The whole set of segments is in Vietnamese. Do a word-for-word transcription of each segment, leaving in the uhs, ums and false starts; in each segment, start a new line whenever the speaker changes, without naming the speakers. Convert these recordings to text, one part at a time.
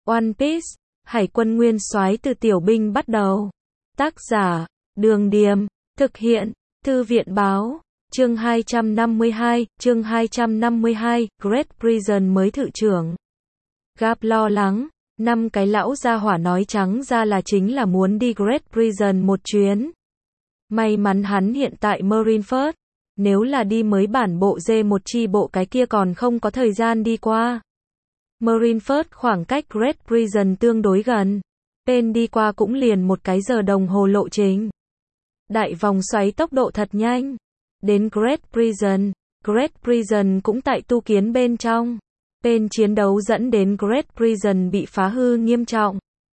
One Piece, Hải quân nguyên soái từ tiểu binh bắt đầu. Tác giả, Đường Điềm, thực hiện, Thư viện Báo, chương hai trăm năm mươi hai, chương hai trăm năm mươi hai, Great Prison mới thự trưởng. Garp lo lắng, năm cái lão gia hỏa nói trắng ra là chính là muốn đi Great Prison một chuyến. May mắn hắn hiện tại Marineford, nếu là đi mới bản bộ D một chi bộ cái kia còn không có thời gian đi qua. Marineford khoảng cách Great Prison tương đối gần, Pen đi qua cũng liền một cái giờ đồng hồ lộ trình. Đại vòng xoáy tốc độ thật nhanh. Đến Great Prison, Great Prison cũng tại tu kiến bên trong. Pen chiến đấu dẫn đến Great Prison bị phá hư nghiêm trọng.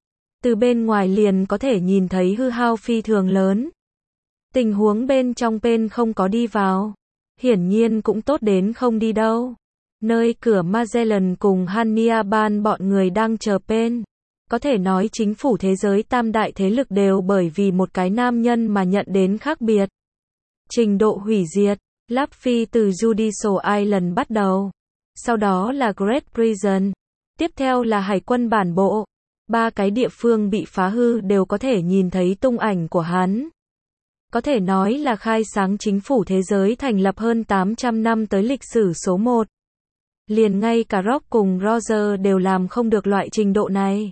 Từ bên ngoài liền có thể nhìn thấy hư hao phi thường lớn. Tình huống bên trong Pen không có đi vào. Hiển nhiên cũng tốt đến không đi đâu. Nơi cửa Magellan cùng Hannibal bọn người đang chờ Pen. Có thể nói chính phủ thế giới tam đại thế lực đều bởi vì một cái nam nhân mà nhận đến khác biệt. Trình độ hủy diệt, Láp Phi từ Judicial Island bắt đầu. Sau đó là Great Prison. Tiếp theo là Hải quân bản bộ. Ba cái địa phương bị phá hư đều có thể nhìn thấy tung ảnh của hắn. Có thể nói là khai sáng chính phủ thế giới thành lập hơn tám trăm năm tới lịch sử số một. Liền ngay cả Rock cùng Roger đều làm không được loại trình độ này.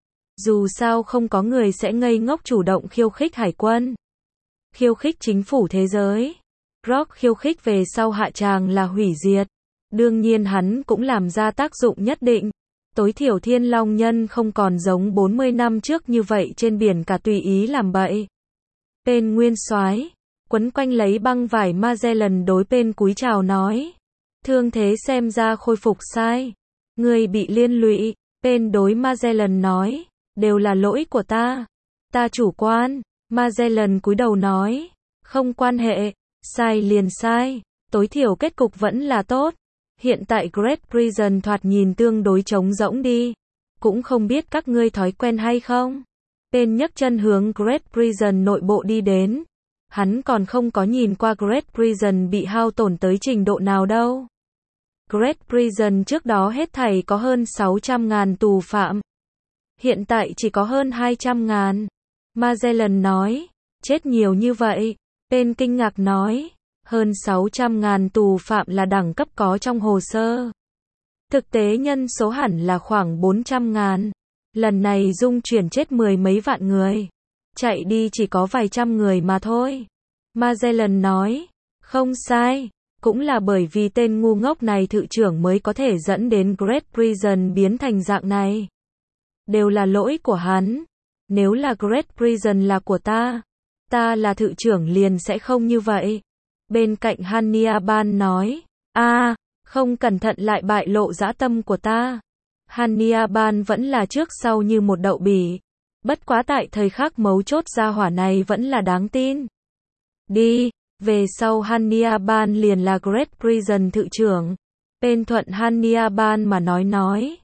Dù sao không có người sẽ ngây ngốc chủ động khiêu khích hải quân. Khiêu khích chính phủ thế giới. Rock khiêu khích về sau hạ tràng là hủy diệt. Đương nhiên hắn cũng làm ra tác dụng nhất định. Tối thiểu Thiên Long Nhân không còn giống bốn mươi năm trước như vậy trên biển cả tùy ý làm bậy. Pen nguyên soái, quấn quanh lấy băng vải Magellan đối Pen cúi chào nói. Thương thế xem ra khôi phục sai. Người bị liên lụy, Pen đối Magellan nói. Đều là lỗi của ta. Ta chủ quan. Magellan cúi đầu nói. Không quan hệ. Sai liền sai. Tối thiểu kết cục vẫn là tốt. Hiện tại Great Prison thoạt nhìn tương đối trống rỗng đi. Cũng không biết các ngươi thói quen hay không. Pen nhấc chân hướng Great Prison nội bộ đi đến. Hắn còn không có nhìn qua Great Prison bị hao tổn tới trình độ nào đâu. Great Prison trước đó hết thảy có hơn sáu trăm ngàn tù phạm. Hiện tại chỉ có hơn hai trăm ngàn. Magellan nói. Chết nhiều như vậy. Pen kinh ngạc nói. Hơn sáu trăm ngàn tù phạm là đẳng cấp có trong hồ sơ. Thực tế nhân số hẳn là khoảng bốn trăm ngàn. Lần này dung chuyển chết mười mấy vạn người. Chạy đi chỉ có vài trăm người mà thôi. Magellan nói. Không sai. Cũng là bởi vì tên ngu ngốc này thự trưởng mới có thể dẫn đến Great Prison biến thành dạng này. Đều là lỗi của hắn. Nếu là Great Prison là của ta, ta là thự trưởng liền sẽ không như vậy. Bên cạnh Hannibal nói. a à, không cẩn thận lại bại lộ dã tâm của ta. Hannibal vẫn là trước sau như một đậu bỉ. Bất quá tại thời khắc mấu chốt gia hỏa này vẫn là đáng tin. Đi. Về sau Hannibal liền là Great Prison thự trưởng. Pen thuận Hannibal mà nói nói.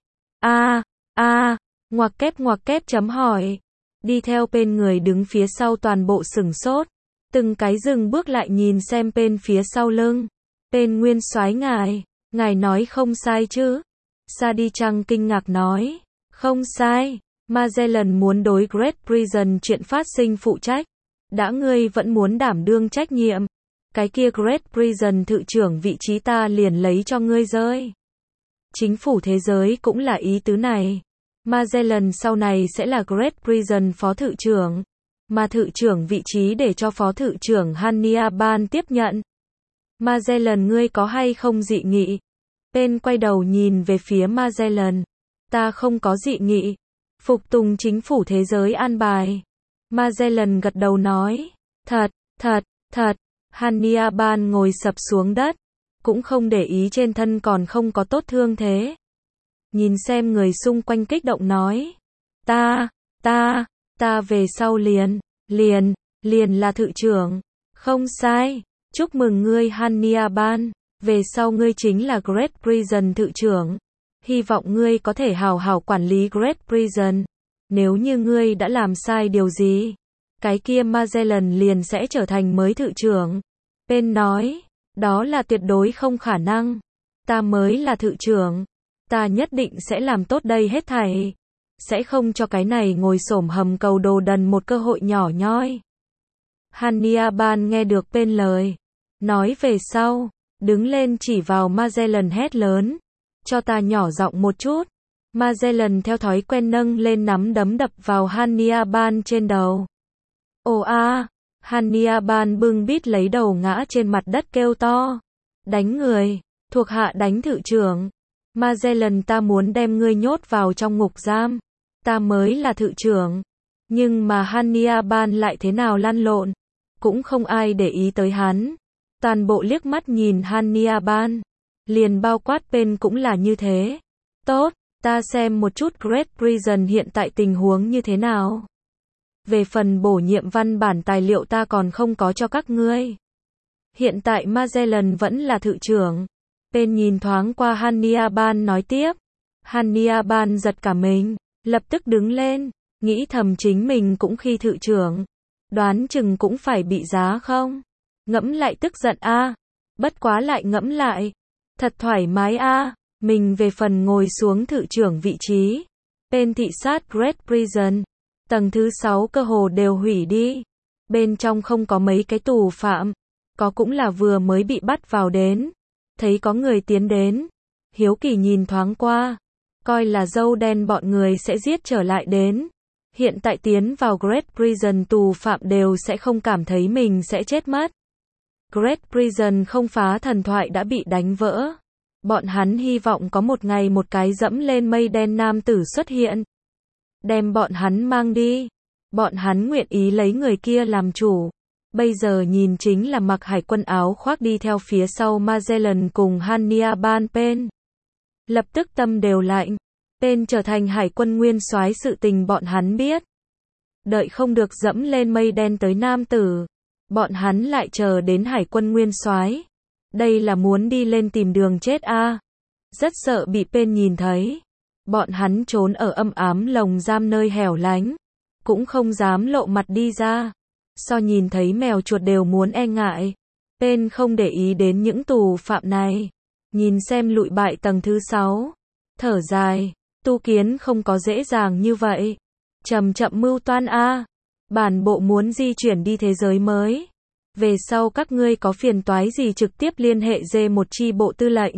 a a ngoặc kép ngoặc kép chấm hỏi. Đi theo Pen người đứng phía sau toàn bộ sửng sốt. Từng cái dừng bước lại nhìn xem Pen phía sau lưng. Pen nguyên soái ngài. Ngài nói không sai chứ. Sa đi chăng kinh ngạc nói. Không sai. Magellan muốn đối Great Prison chuyện phát sinh phụ trách. Đã ngươi vẫn muốn đảm đương trách nhiệm. Cái kia Great Prison thự trưởng vị trí ta liền lấy cho ngươi rơi. Chính phủ thế giới cũng là ý tứ này. Magellan sau này sẽ là Great Prison phó thự trưởng. Mà thự trưởng vị trí để cho phó thự trưởng Hannibal tiếp nhận. Magellan ngươi có hay không dị nghị? Pen quay đầu nhìn về phía Magellan. Ta không có dị nghị. Phục tùng chính phủ thế giới an bài. Magellan gật đầu nói. Thật, thật, thật. Hannibal ngồi sập xuống đất. Cũng không để ý trên thân còn không có tốt thương thế. Nhìn xem người xung quanh kích động nói. Ta, ta, ta về sau liền, liền, liền là thự trưởng. Không sai. Chúc mừng ngươi Hannibal. Về sau ngươi chính là Great Prison thự trưởng. Hy vọng ngươi có thể hào hào quản lý Great Prison. Nếu như ngươi đã làm sai điều gì, cái kia Magellan liền sẽ trở thành mới thự trưởng. Pen nói, đó là tuyệt đối không khả năng. Ta mới là thự trưởng. Ta nhất định sẽ làm tốt đây hết thảy. sẽ không cho cái này ngồi xổm hầm cầu đồ đần một cơ hội nhỏ nhoi. Hania Ban nghe được bên lời. Nói về sau, đứng lên chỉ vào Magellan hét lớn. Cho ta nhỏ giọng một chút. Magellan theo thói quen nâng lên nắm đấm đập vào Hania Ban trên đầu. Ồ a, Hania Ban bưng bít lấy đầu ngã trên mặt đất kêu to. Đánh người, thuộc hạ đánh thự trưởng. Magellan ta muốn đem ngươi nhốt vào trong ngục giam. Ta mới là thự trưởng. Nhưng mà Hania Ban lại thế nào lăn lộn. Cũng không ai để ý tới hắn. Toàn bộ liếc mắt nhìn Hania Ban. Liền bao quát bên cũng là như thế. Tốt, ta xem một chút Great Prison hiện tại tình huống như thế nào. Về phần bổ nhiệm văn bản tài liệu ta còn không có cho các ngươi. Hiện tại Magellan vẫn là thự trưởng. Bên nhìn thoáng qua Hania Ban nói tiếp. Hania Ban giật cả mình, lập tức đứng lên, nghĩ thầm chính mình cũng khi thự trưởng. Đoán chừng cũng phải bị giá không? Ngẫm lại tức giận a, bất quá lại ngẫm lại. Thật thoải mái a, mình về phần ngồi xuống thự trưởng vị trí. Bên thị sát Great Prison, tầng thứ sáu cơ hồ đều hủy đi. Bên trong không có mấy cái tù phạm, có cũng là vừa mới bị bắt vào đến. Thấy có người tiến đến, hiếu kỳ nhìn thoáng qua, coi là dâu đen bọn người sẽ giết trở lại đến. Hiện tại tiến vào Great Prison tù phạm đều sẽ không cảm thấy mình sẽ chết mất. Great Prison không phá thần thoại đã bị đánh vỡ. Bọn hắn hy vọng có một ngày một cái dẫm lên mây đen nam tử xuất hiện. Đem bọn hắn mang đi. Bọn hắn nguyện ý lấy người kia làm chủ. Bây giờ nhìn chính là mặc hải quân áo khoác đi theo phía sau Magellan cùng Hania Ban Pen. Lập tức tâm đều lạnh. Pen trở thành hải quân nguyên soái sự tình bọn hắn biết. Đợi không được dẫm lên mây đen tới nam tử. Bọn hắn lại chờ đến hải quân nguyên soái. Đây là muốn đi lên tìm đường chết a. À. Rất sợ bị Pen nhìn thấy. Bọn hắn trốn ở âm ám lồng giam nơi hẻo lánh. Cũng không dám lộ mặt đi ra. So nhìn thấy mèo chuột đều muốn e ngại. Pen không để ý đến những tù phạm này. Nhìn xem lụi bại tầng thứ sáu. Thở dài. Tu kiến không có dễ dàng như vậy. Chậm chậm mưu toan a. Bản bộ muốn di chuyển đi thế giới mới. Về sau các ngươi có phiền toái gì trực tiếp liên hệ D một chi bộ tư lệnh.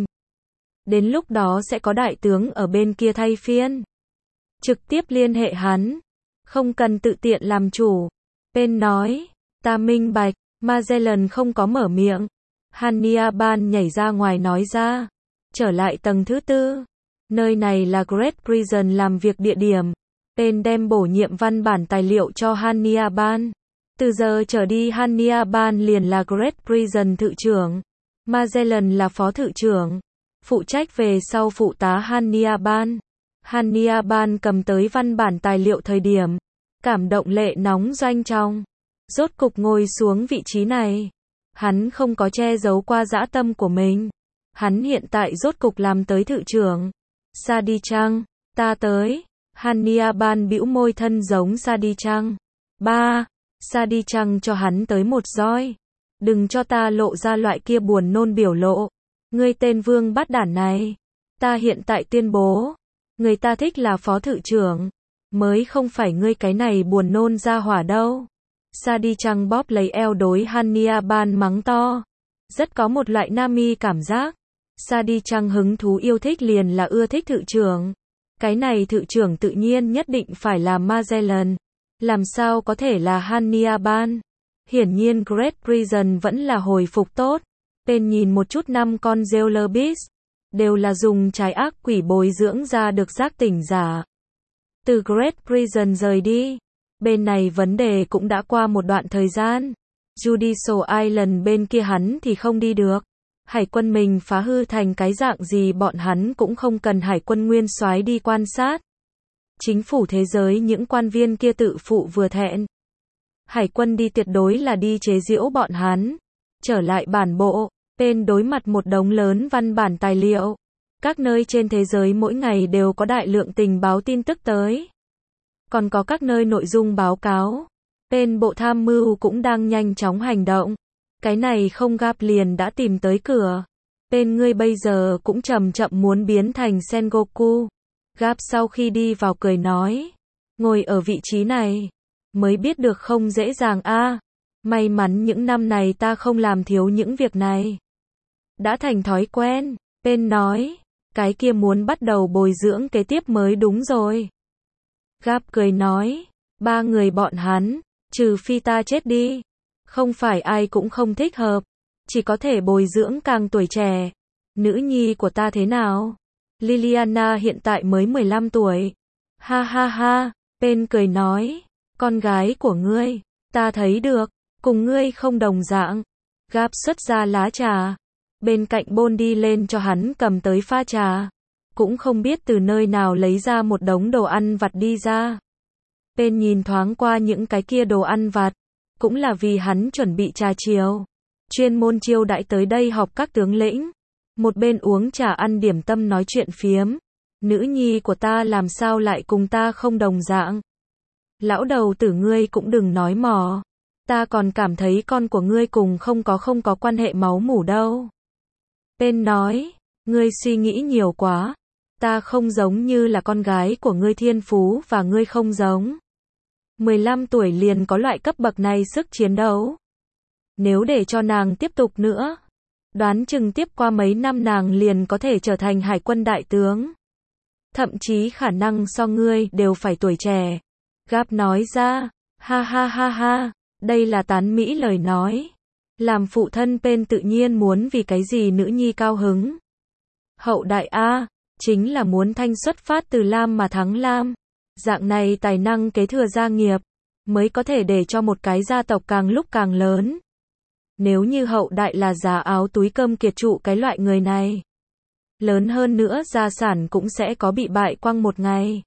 Đến lúc đó sẽ có đại tướng ở bên kia thay phiên. Trực tiếp liên hệ hắn. Không cần tự tiện làm chủ. Pen nói. Ta minh bạch. Magellan không có mở miệng. Hania Ban nhảy ra ngoài nói ra. Trở lại tầng thứ tư. Nơi này là Great Prison làm việc địa điểm. Pen đem bổ nhiệm văn bản tài liệu cho Hania Ban. Từ giờ trở đi Hania Ban liền là Great Prison thự trưởng. Magellan là phó thự trưởng. Phụ trách về sau phụ tá Hania Ban. Hania Ban cầm tới văn bản tài liệu thời điểm. Cảm động lệ nóng doanh trong. Rốt cục ngồi xuống vị trí này. Hắn không có che giấu qua dã tâm của mình. Hắn hiện tại rốt cục làm tới thự trưởng. Sa đi chăng? Ta tới. Hania Ban bĩu môi thân giống Sa đi chăng. Ba. Sa đi chăng cho hắn tới một roi. Đừng cho ta lộ ra loại kia buồn nôn biểu lộ. Ngươi tên vương bát đản này. Ta hiện tại tuyên bố. Người ta thích là phó thự trưởng. Mới không phải ngươi cái này buồn nôn ra hỏa đâu. Sa đi chăng bóp lấy eo đối Hania Ban mắng to. Rất có một loại nami cảm giác. Sa đi chăng hứng thú yêu thích liền là ưa thích thự trưởng. Cái này thự trưởng tự nhiên nhất định phải là Magellan. Làm sao có thể là Hania Ban? Hiển nhiên Great Prison vẫn là hồi phục tốt. Pen nhìn một chút năm con Jailer Beast. Đều là dùng trái ác quỷ bồi dưỡng ra được giác tỉnh giả. Từ Great Prison rời đi. Bên này vấn đề cũng đã qua một đoạn thời gian. Judicial Island bên kia hắn thì không đi được. Hải quân mình phá hư thành cái dạng gì bọn hắn cũng không cần hải quân nguyên soái đi quan sát. Chính phủ thế giới những quan viên kia tự phụ vừa thẹn. Hải quân đi tuyệt đối là đi chế giễu bọn hắn. Trở lại bản bộ, Pen đối mặt một đống lớn văn bản tài liệu. Các nơi trên thế giới mỗi ngày đều có đại lượng tình báo tin tức tới. Còn có các nơi nội dung báo cáo. Pen bộ tham mưu cũng đang nhanh chóng hành động. Cái này không gặp liền đã tìm tới cửa. Pen ngươi bây giờ cũng chậm chậm muốn biến thành Sengoku. Gap sau khi đi vào cười nói. Ngồi ở vị trí này. Mới biết được không dễ dàng a. May mắn những năm này ta không làm thiếu những việc này. Đã thành thói quen. Pen nói. Cái kia muốn bắt đầu bồi dưỡng kế tiếp mới đúng rồi. Gap cười nói. Ba người bọn hắn. Trừ phi ta chết đi. Không phải ai cũng không thích hợp. Chỉ có thể bồi dưỡng càng tuổi trẻ. Nữ nhi của ta thế nào? Liliana hiện tại mới mười lăm tuổi. Ha ha ha. Pen cười nói. Con gái của ngươi. Ta thấy được. Cùng ngươi không đồng dạng. Gap xuất ra lá trà. Bên cạnh Bôn đi lên cho hắn cầm tới pha trà. Cũng không biết từ nơi nào lấy ra một đống đồ ăn vặt đi ra. Pen nhìn thoáng qua những cái kia đồ ăn vặt. Cũng là vì hắn chuẩn bị trà chiều. Chuyên môn chiêu đãi tới đây họp các tướng lĩnh. Một bên uống trà ăn điểm tâm nói chuyện phiếm. Nữ nhi của ta làm sao lại cùng ta không đồng dạng. Lão đầu tử ngươi cũng đừng nói mò. Ta còn cảm thấy con của ngươi cùng không có không có quan hệ máu mủ đâu. Pen nói. Ngươi suy nghĩ nhiều quá. Ta không giống như là con gái của ngươi thiên phú và ngươi không giống. mười lăm tuổi liền có loại cấp bậc này sức chiến đấu. Nếu để cho nàng tiếp tục nữa. Đoán chừng tiếp qua mấy năm nàng liền có thể trở thành hải quân đại tướng. Thậm chí khả năng so ngươi đều phải tuổi trẻ. Gap nói ra. Ha ha ha ha. Đây là tán mỹ lời nói. Làm phụ thân Pen tự nhiên muốn vì cái gì nữ nhi cao hứng. Hậu đại A. Chính là muốn thanh xuất phát từ Lam mà thắng Lam. Dạng này tài năng kế thừa gia nghiệp. Mới có thể để cho một cái gia tộc càng lúc càng lớn. Nếu như hậu đại là giá áo túi cơm kiệt trụ cái loại người này. Lớn hơn nữa gia sản cũng sẽ có bị bại quăng một ngày.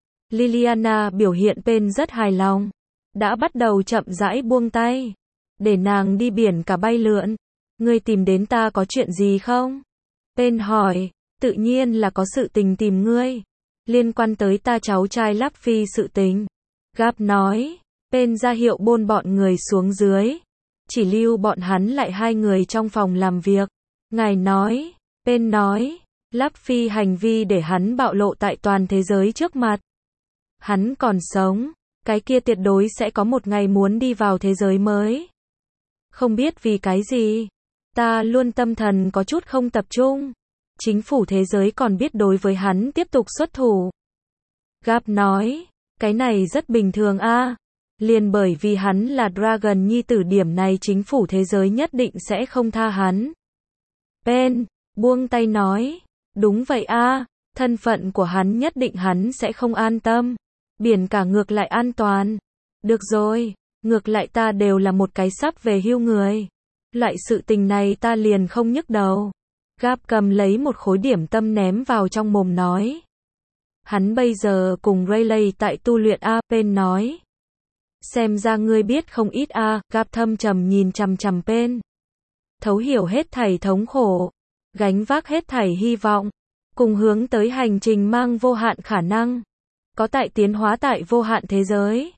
Liliana biểu hiện Pen rất hài lòng. Đã bắt đầu chậm rãi buông tay. Để nàng đi biển cả bay lượn. Ngươi tìm đến ta có chuyện gì không? Pen hỏi. Tự nhiên là có sự tình tìm ngươi. Liên quan tới ta cháu trai Lap Phi sự tình. Gap nói. Pen ra hiệu Bôn bọn người xuống dưới. Chỉ lưu bọn hắn lại hai người trong phòng làm việc. Ngài nói. Pen nói. Lap Phi hành vi để hắn bạo lộ tại toàn thế giới trước mặt. Hắn còn sống. Cái kia tuyệt đối sẽ có một ngày muốn đi vào thế giới mới. Không biết vì cái gì. Ta luôn tâm thần có chút không tập trung. Chính phủ thế giới còn biết đối với hắn tiếp tục xuất thủ. Gap nói. Cái này rất bình thường a. Liền bởi vì hắn là Dragon nhi tử điểm này chính phủ thế giới nhất định sẽ không tha hắn. Pen. Buông tay nói. Đúng vậy a. Thân phận của hắn nhất định hắn sẽ không an tâm. Biển cả ngược lại an toàn. Được rồi. Ngược lại ta đều là một cái sắp về hưu người. Loại sự tình này ta liền không nhức đầu. Gap cầm lấy một khối điểm tâm ném vào trong mồm nói. Hắn bây giờ cùng Rayleigh tại tu luyện a. Pen nói. Xem ra ngươi biết không ít a. Gap thâm trầm nhìn chằm chằm Pen. Thấu hiểu hết thảy thống khổ. Gánh vác hết thảy hy vọng. Cùng hướng tới hành trình mang vô hạn khả năng. Có tại tiến hóa tại vô hạn thế giới.